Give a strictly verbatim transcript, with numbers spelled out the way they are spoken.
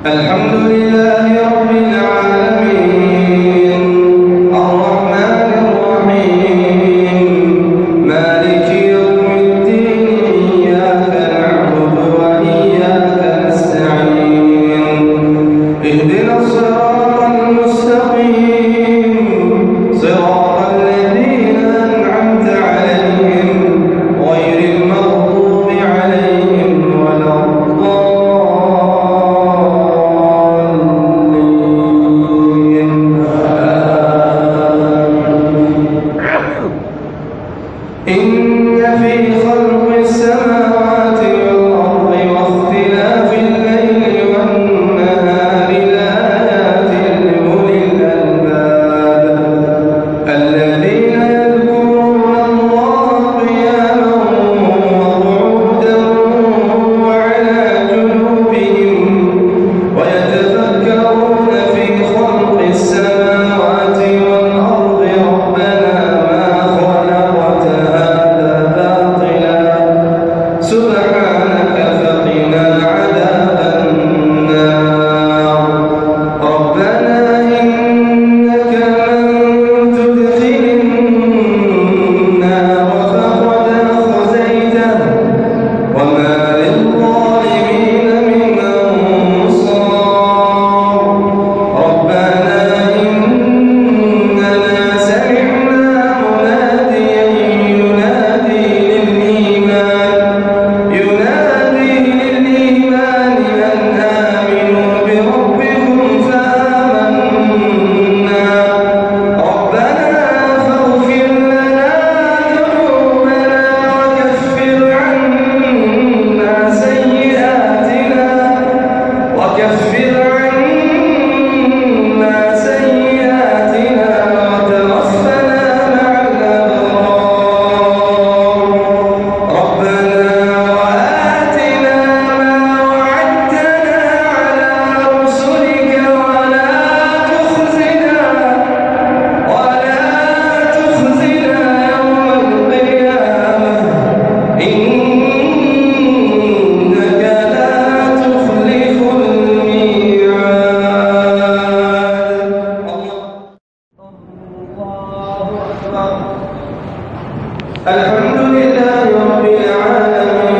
الحمد لله رب العالمين الرحمن الرحيم مالك يوم الدين إياك نعبد وإياك نستعين اهدنا الصراط المستقيم صراط الذين أنعمت عليهم غير المغضوب عليهم ولا إن في خلق السماوات والأرض واختلاف الليل والنهار لآيات لأولي الألباب الذين يذكرون الله قياما وقعودا وعلى جنوبهم ويتفكرون في خلق السماوات والأرض ربنا سبحانك فقنا عذاب النار ربنا إنك من تدخل النار فقد أخزيته وما للظالمين من أنصار ربنا إننا سمعنا مناديا ينادي للإيمان ينادي للإيمان أن آمنوا بربكم فآمنا ربنا فاغفر لنا ذنوبنا وكفر عنا سيئاتنا وكفر عنا سيئاتنا وتوفنا مع الأبرار ربنا وآتنا ما وعدتنا على رسلك ولا تخزنا ولا تخزنا يوم القيامة إنك لا تخلف الميعاد الله أكبر الحمد لله رب العالمين